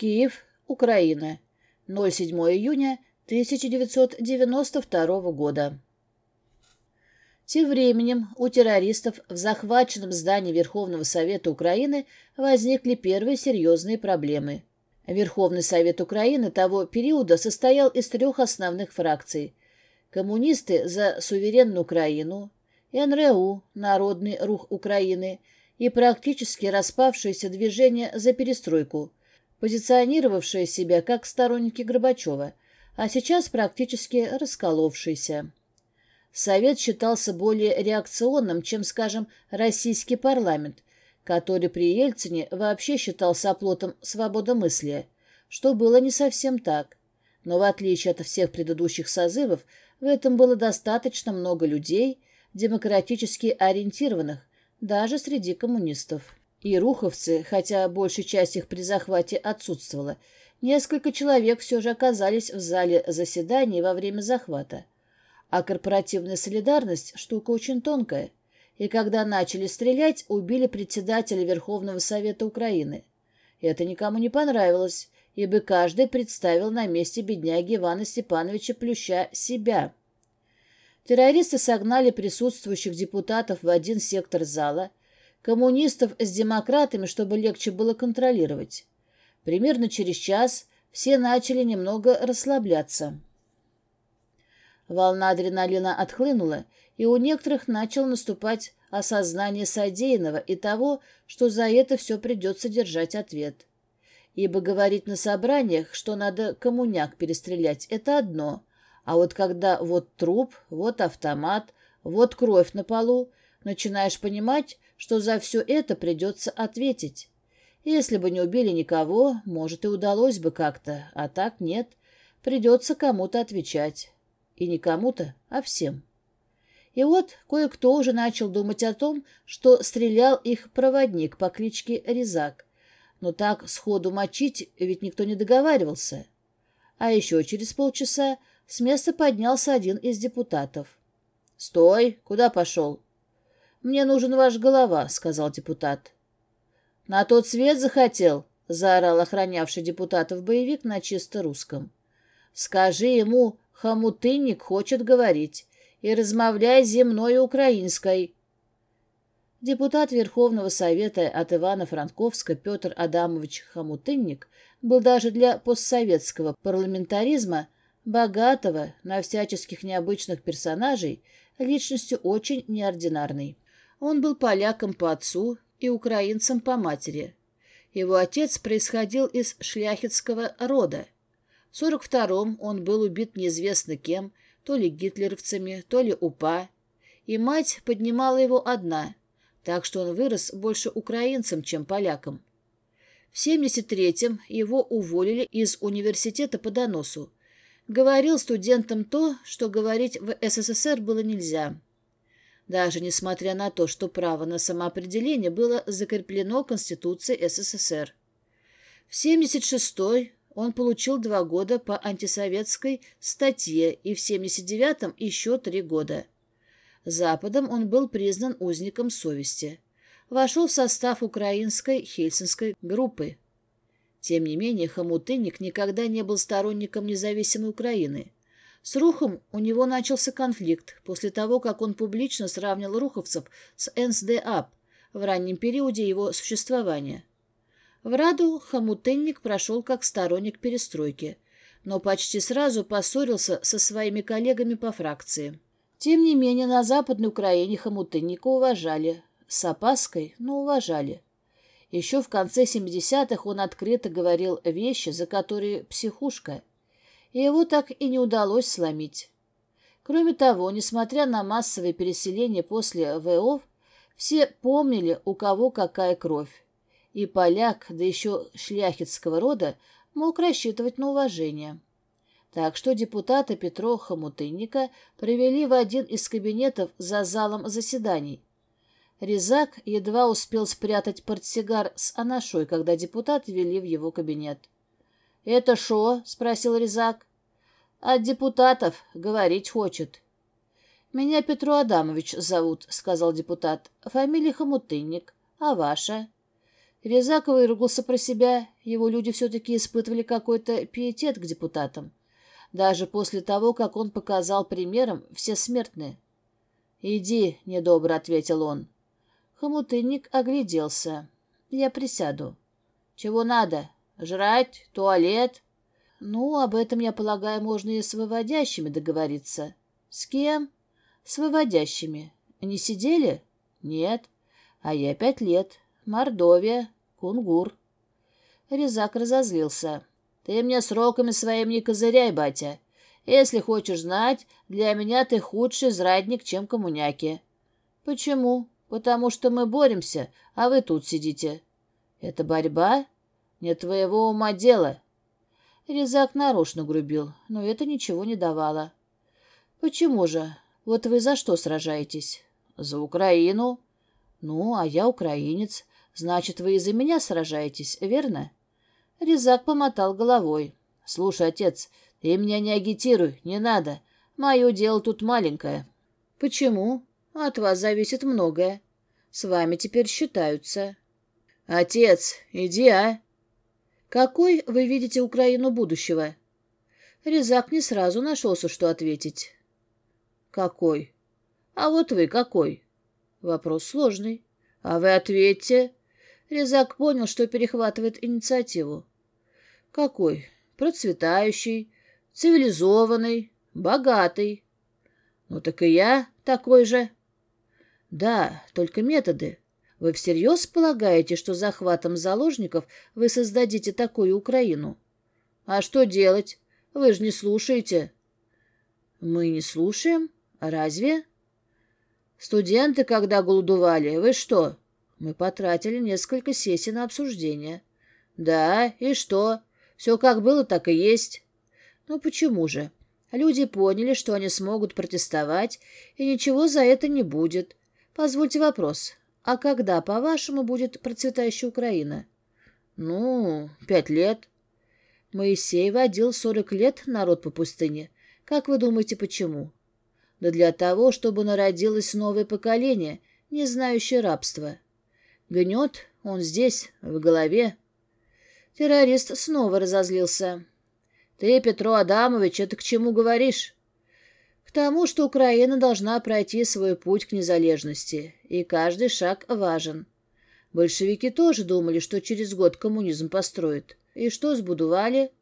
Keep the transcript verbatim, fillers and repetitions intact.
Киев, Украина. ноль седьмого июня тысяча девятьсот девяносто второго года. Тем временем у террористов в захваченном здании Верховного Совета Украины возникли первые серьезные проблемы. Верховный Совет Украины того периода состоял из трех основных фракций: коммунисты за суверенную Украину, эн эр у, Народный рух Украины, и практически распавшееся движение за перестройку, позиционировавшее себя как сторонники Горбачева, а сейчас практически расколовшийся. Совет считался более реакционным, чем, скажем, российский парламент, который при Ельцине вообще считался оплотом свободомыслия, что было не совсем так. Но в отличие от всех предыдущих созывов, в этом было достаточно много людей, демократически ориентированных, даже среди коммунистов. И руховцы, хотя большая часть их при захвате отсутствовала, несколько человек все же оказались в зале заседаний во время захвата. А корпоративная солидарность – штука очень тонкая. И когда начали стрелять, убили председателя Верховного Совета Украины. Это никому не понравилось, ибо каждый представил на месте бедняги Ивана Степановича Плюща себя. Террористы согнали присутствующих депутатов в один сектор зала, коммунистов с демократами, чтобы легче было контролировать. Примерно через час все начали немного расслабляться. Волна адреналина отхлынула, и у некоторых начало наступать осознание содеянного и того, что за это все придется держать ответ. Ибо говорить на собраниях, что надо коммуняк перестрелять, это одно, а вот когда вот труп, вот автомат, вот кровь на полу, начинаешь понимать, что за все это придется ответить. Если бы не убили никого, может, и удалось бы как-то, а так нет, придется кому-то отвечать. И не кому-то, а всем. И вот кое-кто уже начал думать о том, что стрелял их проводник по кличке Резак. Но так сходу мочить ведь никто не договаривался. А еще через полчаса с места поднялся один из депутатов. «Стой! Куда пошел?» «Мне нужен ваш голова», — сказал депутат. «На тот свет захотел?» — заорал охранявший депутатов боевик на чисто русском. «Скажи ему, хамутынник хочет говорить, и размовляй земной украинской». Депутат Верховного Совета от Ивано-Франковска Петр Адамович Хомутынник был даже для постсоветского парламентаризма, богатого на всяческих необычных персонажей, личностью очень неординарной. Он был поляком по отцу и украинцем по матери. Его отец происходил из шляхетского рода. В сорок втором он был убит неизвестно кем, то ли гитлеровцами, то ли УПА, и мать поднимала его одна, так что он вырос больше украинцем, чем поляком. В семьдесят третьем его уволили из университета по доносу. Говорил студентам то, что говорить в эс эс эс эр было нельзя. Даже несмотря на то, что право на самоопределение было закреплено Конституцией эс эс эс эр. В семьдесят шестой он получил два года по антисоветской статье и в семьдесят девятом еще три года. Западом он был признан узником совести. Вошел в состав украинской Хельсинской группы. Тем не менее, Хомутынник никогда не был сторонником независимой Украины. С Рухом у него начался конфликт после того, как он публично сравнил руховцев с эн эс дэ а пэ в раннем периоде его существования. В Раду Хомутынник прошел как сторонник перестройки, но почти сразу поссорился со своими коллегами по фракции. Тем не менее, на Западной Украине Хомутынника уважали. С опаской, но уважали. Еще в конце семидесятых он открыто говорил вещи, за которые психушка. И его так и не удалось сломить. Кроме того, несмотря на массовое переселение после вэ о, все помнили, у кого какая кровь. И поляк, да еще шляхетского рода, мог рассчитывать на уважение. Так что депутата Петра Хомутынника привели в один из кабинетов за залом заседаний. Резак едва успел спрятать портсигар с анашой, когда депутат ввели в его кабинет. «Это шо?» — спросил Резак. «От депутатов. Говорить хочет». «Меня Петру Адамович зовут», — сказал депутат. «Фамилия Хомутынник. А ваша?» Резак выругался про себя, его люди все-таки испытывали какой-то пиетет к депутатам. Даже после того, как он показал примером, все смертные. «Иди», — недобро ответил он. Хомутынник огляделся. «Я присяду». «Чего надо? Жрать? Туалет?» «Ну, об этом, я полагаю, можно и с выводящими договориться». «С кем?» «С выводящими. Не сидели?» «Нет». «А я пять лет. Мордовия. Кунгур». Резак разозлился. «Ты мне сроками своим не козыряй, батя. Если хочешь знать, для меня ты худший зрадник, чем коммуняки». «Почему?» «Потому что мы боремся, а вы тут сидите». «Это борьба? Не твоего ума дело». Резак нарочно грубил, но это ничего не давало. «Почему же? Вот вы за что сражаетесь?» «За Украину». «Ну, а я украинец. Значит, вы из-за меня сражаетесь, верно?» Резак помотал головой. «Слушай, отец, ты меня не агитируй, не надо. Мое дело тут маленькое». «Почему? От вас зависит многое. С вами теперь считаются». «Отец, иди, а!» «Какой вы видите Украину будущего?» Резак не сразу нашелся, что ответить. «Какой? А вот вы какой?» Вопрос сложный. «А вы ответьте». Резак понял, что перехватывает инициативу. «Какой? Процветающий, цивилизованный, богатый». «Ну так и я такой же». «Да, только методы. Вы всерьез полагаете, что захватом заложников вы создадите такую Украину? А что делать? Вы же не слушаете». «Мы не слушаем? Разве?» «Студенты, когда голодували, вы что?» «Мы потратили несколько сессий на обсуждение». «Да, и что? Все как было, так и есть». «Ну почему же? Люди поняли, что они смогут протестовать, и ничего за это не будет. Позвольте вопрос. А когда, по-вашему, будет процветающая Украина?» «Ну, пять лет». Моисей водил сорок лет народ по пустыне. Как вы думаете, почему? Да для того, чтобы народилось новое поколение, не знающее рабства. Гнет, он здесь, в голове. Террорист снова разозлился. «Ты, Петро Адамович, это к чему говоришь?» «К тому, что Украина должна пройти свой путь к незалежности, и каждый шаг важен. Большевики тоже думали, что через год коммунизм построят. И что сбудували?